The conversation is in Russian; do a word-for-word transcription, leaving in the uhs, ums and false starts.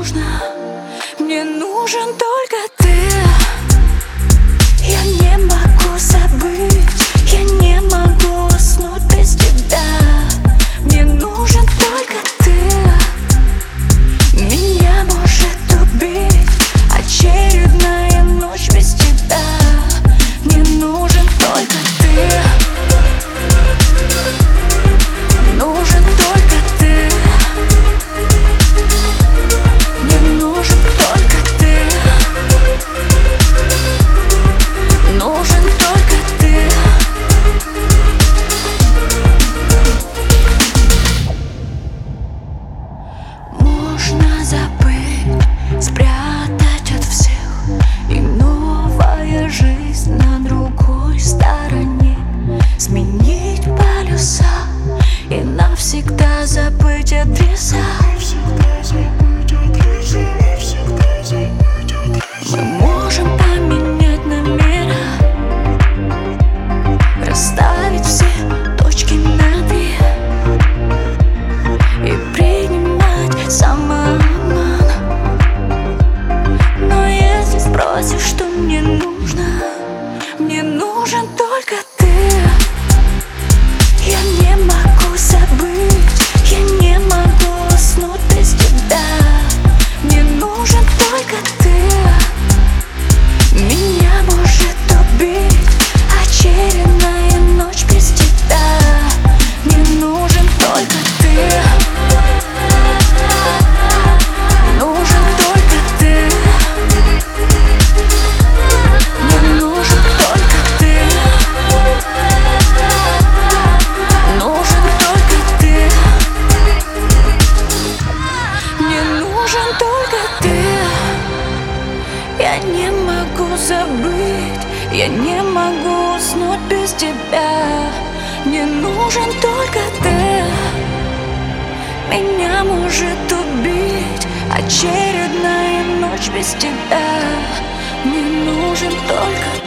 нужно, мне нужен только ты. Я не могу забыть, я не могу уснуть без тебя. Мне нужен только ты. Меня может убить очередная ночь без тебя. Мне нужен только ты. Нужен только ты. Мне нужен только ты. Нужен только ты. Можно забыть, спрятать от всех, и новая жизнь на другой стороне. Сменить полюса и навсегда забыть адреса. Мы можем поменять номера, расставить все точки над «и» и принимать самообман. Но если спросишь, что мне нужно, мне нужен только ты. Я не могу забыть, я не могу уснуть без тебя. Мне нужен только ты. Меня может убить очередная ночь без тебя. Мне нужен только ты. Нужен только ты. Мне нужен только ты. Нужен только ты. Мне нужен только ты. Я не могу забыть, я не могу уснуть без тебя. Мне нужен только ты. Меня может убить очередная ночь без тебя. Мне нужен только